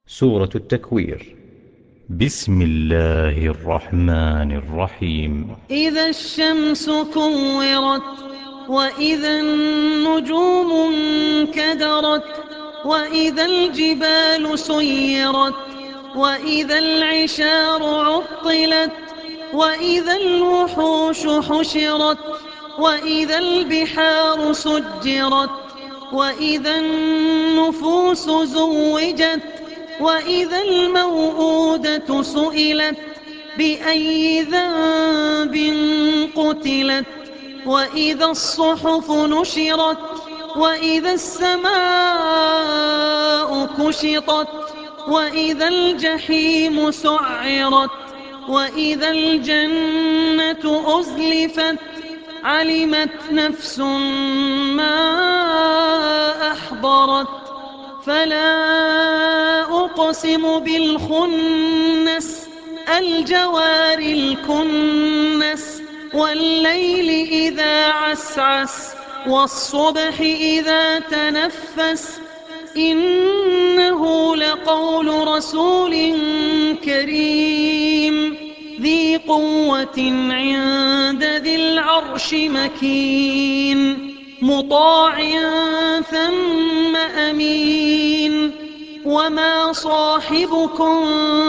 سورة التكوير. بسم الله الرحمن الرحيم. إذا الشمس كورت وإذا النجوم انكدرت وإذا الجبال سيرت وإذا العشار عطلت وإذا الوحوش حشرت وإذا البحار سجرت وإذا النفوس زوجت وإذا الموءودة سئلت بأي ذنب قتلت وإذا الصحف نشرت وإذا السماء كشطت وإذا الجحيم سعرت وإذا الجنة أزلفت علمت نفس ما أحضرت فلا أقسم بالخنس الجوار الكنس والليل إذا عسعس والصبح إذا تنفس إنه لقول رسول كريم ذي قوة عند ذي العرش مكين مطاع ثم أمين وما صاحبكم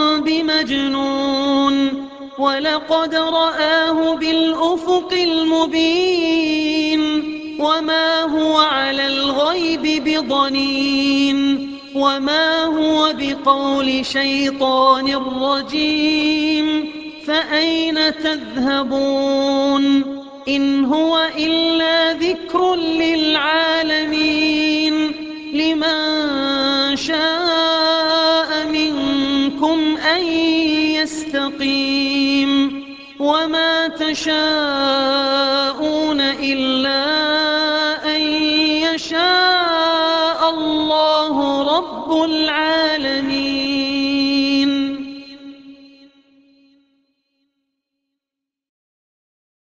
بمجنون ولقد رآه بالأفق المبين وما هو على الغيب بضنين وما هو بقول شيطان رجيم فأين تذهبون إن هو إلا ذكر للعالمين لمن شاء منكم أن يستقيم وما تشاءون إلا أن يشاء الله رب العالمين.